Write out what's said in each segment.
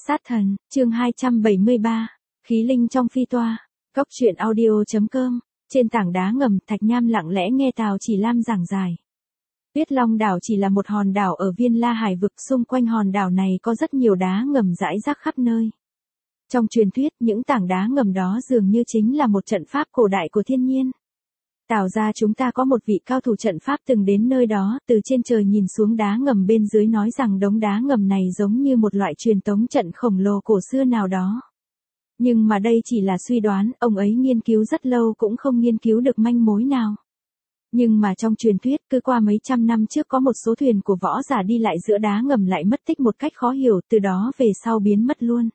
Sát thần, chương 273, khí linh trong phi toa, cốc truyện audio.com, trên tảng đá ngầm Thạch Nham lặng lẽ nghe Tào Chỉ Lam giảng giải. Tuyết Long đảo chỉ là một hòn đảo ở Viên La Hải vực, xung quanh hòn đảo này có rất nhiều đá ngầm rải rác khắp nơi. Trong truyền thuyết, những tảng đá ngầm đó dường như chính là một trận pháp cổ đại của thiên nhiên. Tào gia chúng ta có một vị cao thủ trận pháp từng đến nơi đó, từ trên trời nhìn xuống đá ngầm bên dưới nói rằng đống đá ngầm này giống như một loại truyền tống trận khổng lồ cổ xưa nào đó. Nhưng mà đây chỉ là suy đoán, ông ấy nghiên cứu rất lâu cũng không nghiên cứu được manh mối nào. Nhưng mà trong truyền thuyết, cứ qua mấy trăm năm trước có một số thuyền của võ giả đi lại giữa đá ngầm lại mất tích một cách khó hiểu, từ đó về sau biến mất luôn.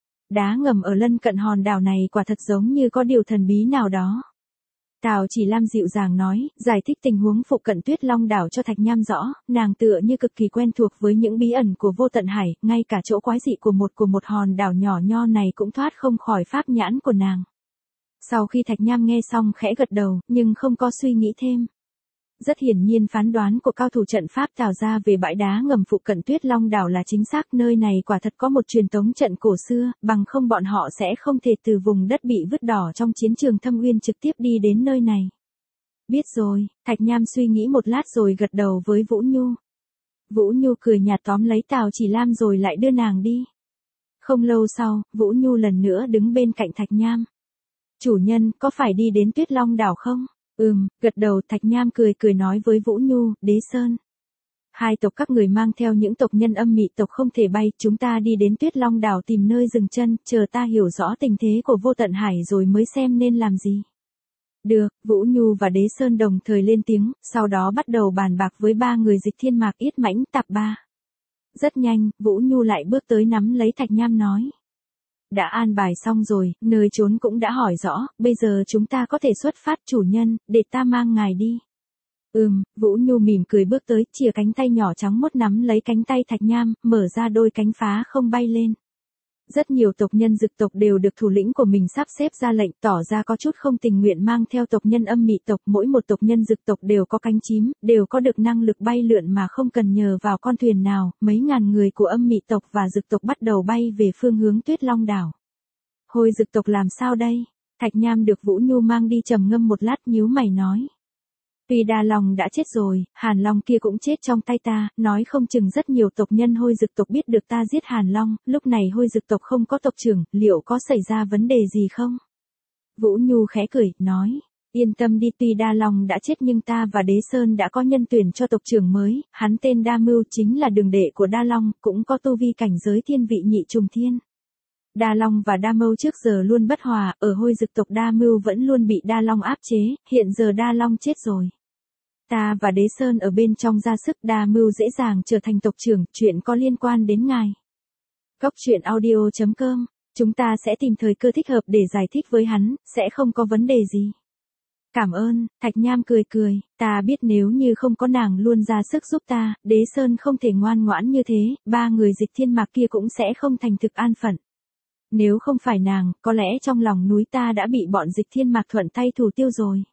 Đá ngầm ở lân cận hòn đảo này quả thật giống như có điều thần bí nào đó. Tào Chỉ Lam dịu dàng nói, giải thích tình huống phụ cận Tuyết Long đảo cho Thạch Nham rõ, nàng tựa như cực kỳ quen thuộc với những bí ẩn của vô tận hải, ngay cả chỗ quái dị của một hòn đảo nhỏ nho này cũng thoát không khỏi pháp nhãn của nàng. Sau khi Thạch Nham nghe xong khẽ gật đầu, nhưng không có suy nghĩ thêm. Rất hiển nhiên phán đoán của cao thủ trận pháp Tào gia về bãi đá ngầm phụ cận Tuyết Long đảo là chính xác, nơi này quả thật có một truyền tống trận cổ xưa, bằng không bọn họ sẽ không thể từ vùng đất bị vứt đỏ trong chiến trường Thâm Uyên trực tiếp đi đến nơi này. Biết rồi, Thạch Nham suy nghĩ một lát rồi gật đầu với Vũ Nhu. Vũ Nhu cười nhạt tóm lấy Tào Chỉ Lam rồi lại đưa nàng đi. Không lâu sau, Vũ Nhu lần nữa đứng bên cạnh Thạch Nham. Chủ nhân, có phải đi đến Tuyết Long đảo không? Gật đầu. Thạch Nham cười nói với Vũ Nhu, Đế Sơn. Hai tộc các người mang theo những tộc nhân âm mị tộc không thể bay, chúng ta đi đến Tuyết Long đảo tìm nơi dừng chân, chờ ta hiểu rõ tình thế của vô tận hải rồi mới xem nên làm gì. Được, Vũ Nhu và Đế Sơn đồng thời lên tiếng, sau đó bắt đầu bàn bạc với ba người Dịch Thiên Mạc, Yết Mãnh, Tạp Ba. Rất nhanh, Vũ Nhu lại bước tới nắm lấy Thạch Nham nói. Đã an bài xong rồi, nơi trốn cũng đã hỏi rõ, bây giờ chúng ta có thể xuất phát, chủ nhân, để ta mang ngài đi. Vũ Nhu mỉm cười bước tới, chìa cánh tay nhỏ trắng mốt nắm lấy cánh tay Thạch Nham, mở ra đôi cánh phá không bay lên. Rất nhiều tộc nhân Dực tộc đều được thủ lĩnh của mình sắp xếp ra lệnh, tỏ ra có chút không tình nguyện mang theo tộc nhân âm mị tộc, mỗi một tộc nhân Dực tộc đều có cánh chím, đều có được năng lực bay lượn mà không cần nhờ vào con thuyền nào, mấy ngàn người của âm mị tộc và Dực tộc bắt đầu bay về phương hướng Tuyết Long đảo. Hồi Dực tộc làm sao đây? Thạch Nham được Vũ Nhu mang đi trầm ngâm một lát nhíu mày nói. Tuy Đa Long đã chết rồi, Hàn Long kia cũng chết trong tay ta, nói không chừng rất nhiều tộc nhân Hôi Dực tộc biết được ta giết Hàn Long, lúc này Hôi Dực tộc không có tộc trưởng, liệu có xảy ra vấn đề gì không? Vũ Nhu khẽ cười, nói, yên tâm đi, tuy Đa Long đã chết nhưng ta và Đế Sơn đã có nhân tuyển cho tộc trưởng mới, hắn tên Đa Mưu chính là đường đệ của Đa Long, cũng có tu vi cảnh giới thiên vị nhị trùng thiên. Đa Long và Đa Mưu trước giờ luôn bất hòa, ở Hôi Dực tộc Đa Mưu vẫn luôn bị Đa Long áp chế, hiện giờ Đa Long chết rồi. Ta và Đế Sơn ở bên trong ra sức, Đa Mưu dễ dàng trở thành tộc trưởng, chuyện có liên quan đến ngài. Cốc truyện audio.com, chúng ta sẽ tìm thời cơ thích hợp để giải thích với hắn, sẽ không có vấn đề gì. Cảm ơn, Thạch Nham cười, ta biết nếu như không có nàng luôn ra sức giúp ta, Đế Sơn không thể ngoan ngoãn như thế, ba người Dịch Thiên Mạc kia cũng sẽ không thành thực an phận. Nếu không phải nàng, có lẽ trong lòng núi ta đã bị bọn Dịch Thiên Mạc thuận tay thủ tiêu rồi.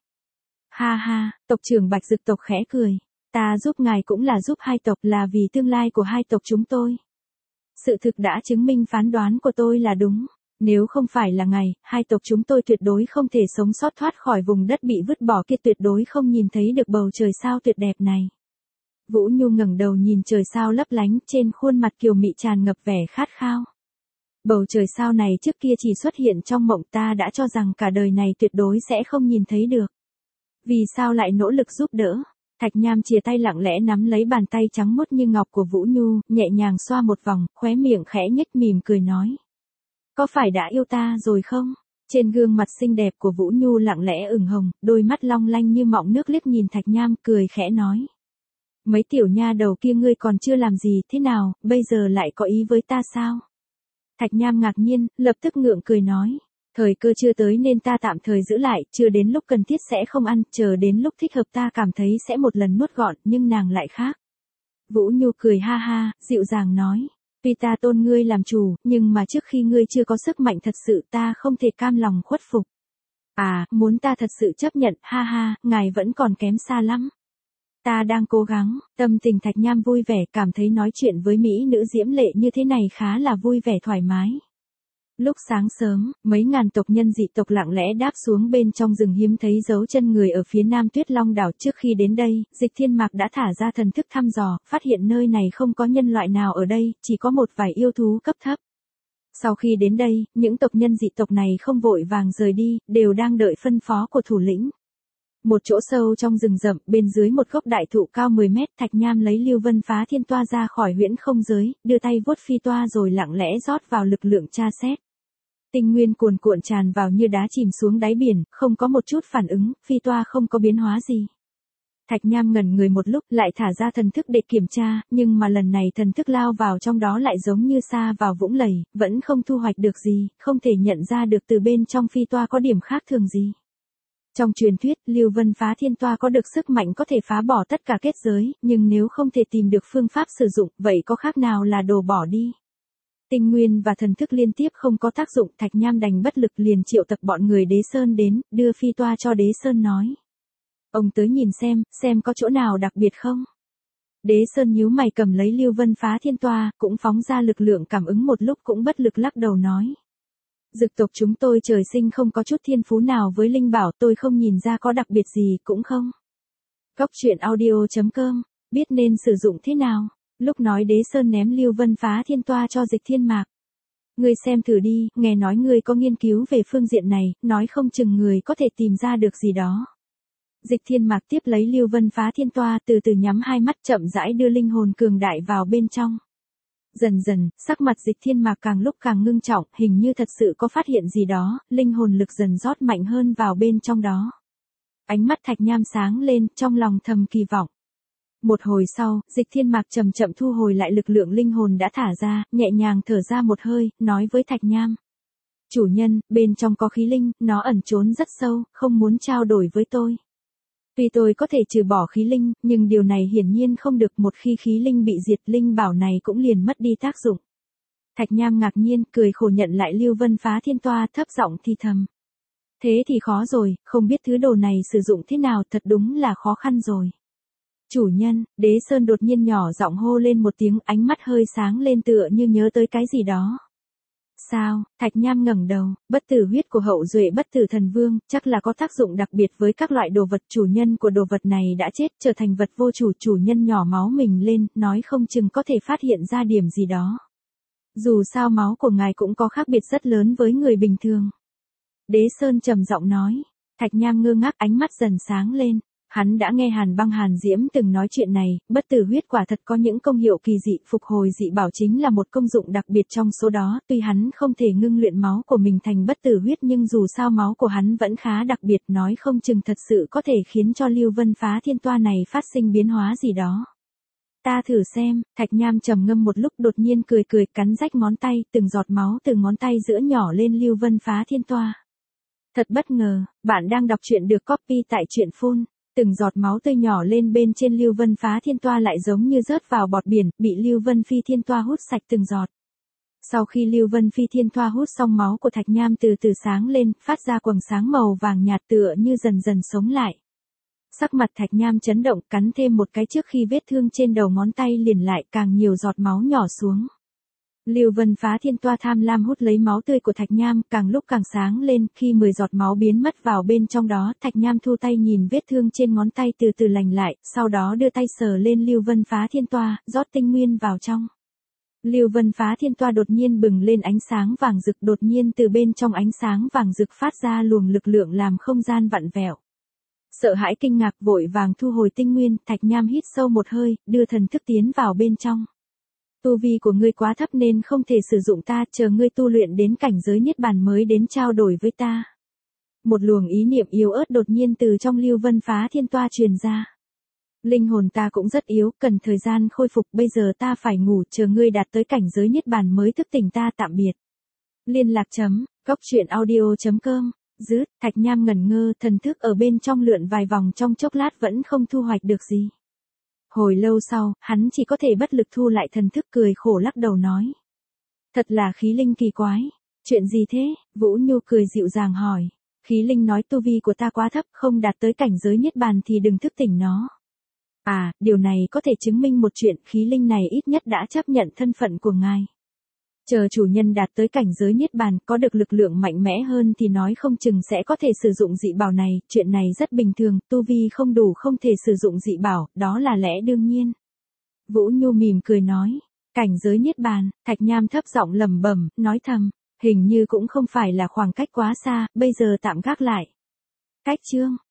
Ha ha, tộc trưởng Bạch Dực tộc khẽ cười. Ta giúp ngài cũng là giúp hai tộc, là vì tương lai của hai tộc chúng tôi. Sự thực đã chứng minh phán đoán của tôi là đúng. Nếu không phải là ngài, hai tộc chúng tôi tuyệt đối không thể sống sót thoát khỏi vùng đất bị vứt bỏ kia, tuyệt đối không nhìn thấy được bầu trời sao tuyệt đẹp này. Vũ Nhu ngẩng đầu nhìn trời sao lấp lánh, trên khuôn mặt kiều mị tràn ngập vẻ khát khao. Bầu trời sao này trước kia chỉ xuất hiện trong mộng, ta đã cho rằng cả đời này tuyệt đối sẽ không nhìn thấy được. Vì sao lại nỗ lực giúp đỡ? Thạch Nham chìa tay lặng lẽ nắm lấy bàn tay trắng muốt như ngọc của Vũ Nhu, nhẹ nhàng xoa một vòng, khóe miệng khẽ nhếch mỉm cười nói. Có phải đã yêu ta rồi không? Trên gương mặt xinh đẹp của Vũ Nhu lặng lẽ ửng hồng, đôi mắt long lanh như mọng nước liếc nhìn Thạch Nham, cười khẽ nói. Mấy tiểu nha đầu kia ngươi còn chưa làm gì, thế nào, bây giờ lại có ý với ta sao? Thạch Nham ngạc nhiên, lập tức ngượng cười nói. Thời cơ chưa tới nên ta tạm thời giữ lại, chưa đến lúc cần thiết sẽ không ăn, chờ đến lúc thích hợp ta cảm thấy sẽ một lần nuốt gọn, nhưng nàng lại khác. Vũ Nhu cười ha ha, dịu dàng nói. Tuy ta tôn ngươi làm chủ, nhưng mà trước khi ngươi chưa có sức mạnh thật sự ta không thể cam lòng khuất phục. À, muốn ta thật sự chấp nhận, ha ha, ngài vẫn còn kém xa lắm. Ta đang cố gắng, tâm tình Thạch Nham vui vẻ, cảm thấy nói chuyện với mỹ nữ diễm lệ như thế này khá là vui vẻ thoải mái. Lúc sáng sớm, mấy ngàn tộc nhân dị tộc lặng lẽ đáp xuống bên trong rừng hiếm thấy dấu chân người ở phía nam Tuyết Long đảo. Trước khi đến đây, Dịch Thiên Mạc đã thả ra thần thức thăm dò, phát hiện nơi này không có nhân loại nào ở đây, chỉ có một vài yêu thú cấp thấp. Sau khi đến đây, những tộc nhân dị tộc này không vội vàng rời đi, đều đang đợi phân phó của thủ lĩnh. Một chỗ sâu trong rừng rậm, bên dưới một gốc đại thụ cao 10 mét, Thạch Nham lấy Lưu Vân Phá Thiên Toa ra khỏi huyễn không giới, đưa tay vuốt phi toa rồi lặng lẽ rót vào lực lượng tra xét. Tinh nguyên cuồn cuộn tràn vào như đá chìm xuống đáy biển, không có một chút phản ứng, phi toa không có biến hóa gì. Thạch Nham ngẩn người một lúc, lại thả ra thần thức để kiểm tra, nhưng mà lần này thần thức lao vào trong đó lại giống như sa vào vũng lầy, vẫn không thu hoạch được gì, không thể nhận ra được từ bên trong phi toa có điểm khác thường gì. Trong truyền thuyết, Lưu Vân Phá Thiên Toa có được sức mạnh có thể phá bỏ tất cả kết giới, nhưng nếu không thể tìm được phương pháp sử dụng, vậy có khác nào là đồ bỏ đi. Tinh nguyên và thần thức liên tiếp không có tác dụng, Thạch Nham đành bất lực liền triệu tập bọn người Đế Sơn đến, đưa phi toa cho Đế Sơn nói. Ông tới nhìn xem có chỗ nào đặc biệt không? Đế Sơn nhíu mày cầm lấy Lưu Vân Phá Thiên Toa, cũng phóng ra lực lượng cảm ứng một lúc cũng bất lực lắc đầu nói. Dực tộc chúng tôi trời sinh không có chút thiên phú nào với linh bảo, tôi không nhìn ra có đặc biệt gì, cũng không. Cốc truyện audio.com, biết nên sử dụng thế nào? Lúc nói Đế Sơn ném Lưu Vân Phá Thiên Toa cho Dịch Thiên Mạc. Ngươi xem thử đi, nghe nói ngươi có nghiên cứu về phương diện này, nói không chừng người có thể tìm ra được gì đó. Dịch Thiên Mạc tiếp lấy Lưu Vân Phá Thiên Toa, từ từ nhắm hai mắt, chậm rãi đưa linh hồn cường đại vào bên trong. Dần dần, sắc mặt Dịch Thiên Mạc càng lúc càng ngưng trọng, hình như thật sự có phát hiện gì đó, linh hồn lực dần rót mạnh hơn vào bên trong đó. Ánh mắt Thạch Nham sáng lên, trong lòng thầm kỳ vọng. Một hồi sau, Dịch Thiên Mạc chậm chậm thu hồi lại lực lượng linh hồn đã thả ra, nhẹ nhàng thở ra một hơi, nói với Thạch Nham. Chủ nhân, bên trong có khí linh, nó ẩn trốn rất sâu, không muốn trao đổi với tôi. Tuy tôi có thể trừ bỏ khí linh, nhưng điều này hiển nhiên không được, một khi khí linh bị diệt, linh bảo này cũng liền mất đi tác dụng. Thạch Nham ngạc nhiên, cười khổ nhận lại Lưu Vân Phá Thiên Toa, thấp giọng thì thầm. Thế thì khó rồi, không biết thứ đồ này sử dụng thế nào, thật đúng là khó khăn rồi. Chủ nhân, Đế Sơn đột nhiên nhỏ giọng hô lên một tiếng, ánh mắt hơi sáng lên tựa như nhớ tới cái gì đó. Sao? Thạch Nham ngẩng đầu, bất tử huyết của hậu duệ bất tử thần vương, chắc là có tác dụng đặc biệt với các loại đồ vật, chủ nhân của đồ vật này đã chết, trở thành vật vô chủ, chủ nhân nhỏ máu mình lên, nói không chừng có thể phát hiện ra điểm gì đó. Dù sao máu của ngài cũng có khác biệt rất lớn với người bình thường. Đế Sơn trầm giọng nói. Thạch Nham ngơ ngác, ánh mắt dần sáng lên. Hắn đã nghe Hàn Băng Hàn Diễm từng nói chuyện này, bất tử huyết quả thật có những công hiệu kỳ dị, phục hồi dị bảo chính là một công dụng đặc biệt trong số đó, tuy hắn không thể ngưng luyện máu của mình thành bất tử huyết nhưng dù sao máu của hắn vẫn khá đặc biệt, nói không chừng thật sự có thể khiến cho Lưu Vân Phá Thiên Toa này phát sinh biến hóa gì đó. Ta thử xem, Thạch Nham trầm ngâm một lúc đột nhiên cười cười, cắn rách ngón tay, từng giọt máu từ ngón tay giữa nhỏ lên Lưu Vân Phá Thiên Toa. Thật bất ngờ, bạn đang đọc truyện được copy tại truyện Phun. Từng giọt máu tươi nhỏ lên bên trên Lưu Vân Phá Thiên Toa lại giống như rớt vào bọt biển, bị Lưu Vân Phi Thiên Toa hút sạch từng giọt. Sau khi Lưu Vân Phi Thiên Toa hút xong, máu của Thạch Nham từ từ sáng lên, phát ra quầng sáng màu vàng nhạt tựa như dần dần sống lại. Sắc mặt Thạch Nham chấn động, cắn thêm một cái trước khi vết thương trên đầu ngón tay liền lại càng nhiều giọt máu nhỏ xuống. Lưu Vân Phá Thiên Toa tham lam hút lấy máu tươi của Thạch Nham, càng lúc càng sáng lên, khi 10 giọt máu biến mất vào bên trong đó, Thạch Nham thu tay nhìn vết thương trên ngón tay từ từ lành lại, sau đó đưa tay sờ lên Lưu Vân Phá Thiên Toa, rót tinh nguyên vào trong. Lưu Vân Phá Thiên Toa đột nhiên bừng lên ánh sáng vàng rực, đột nhiên từ bên trong ánh sáng vàng rực phát ra luồng lực lượng làm không gian vặn vẹo. Sợ hãi kinh ngạc vội vàng thu hồi tinh nguyên, Thạch Nham hít sâu một hơi, đưa thần thức tiến vào bên trong. Tu vi của ngươi quá thấp nên không thể sử dụng ta, chờ ngươi tu luyện đến cảnh giới niết bàn mới đến trao đổi với ta. Một luồng ý niệm yếu ớt đột nhiên từ trong Lưu Vân Phá Thiên Toa truyền ra. Linh hồn ta cũng rất yếu, cần thời gian khôi phục, bây giờ ta phải ngủ, chờ ngươi đạt tới cảnh giới niết bàn mới thức tỉnh, ta tạm biệt. Liên lạc cốc truyện audio.com. Thạch Nham ngẩn ngơ, thần thức ở bên trong lượn vài vòng trong chốc lát vẫn không thu hoạch được gì. Hồi lâu sau, hắn chỉ có thể bất lực thu lại thần thức, cười khổ lắc đầu nói. Thật là khí linh kỳ quái. Chuyện gì thế? Vũ Nhu cười dịu dàng hỏi. Khí linh nói tu vi của ta quá thấp, không đạt tới cảnh giới niết bàn thì đừng thức tỉnh nó. À, điều này có thể chứng minh một chuyện, khí linh này ít nhất đã chấp nhận thân phận của ngài. Chờ chủ nhân đạt tới cảnh giới niết bàn, có được lực lượng mạnh mẽ hơn thì nói không chừng sẽ có thể sử dụng dị bảo này, chuyện này rất bình thường, tu vi không đủ không thể sử dụng dị bảo, đó là lẽ đương nhiên. Vũ Nhu mỉm cười nói, cảnh giới niết bàn, Thạch Nham thấp giọng lẩm bẩm, nói thầm, hình như cũng không phải là khoảng cách quá xa, bây giờ tạm gác lại. Cách chương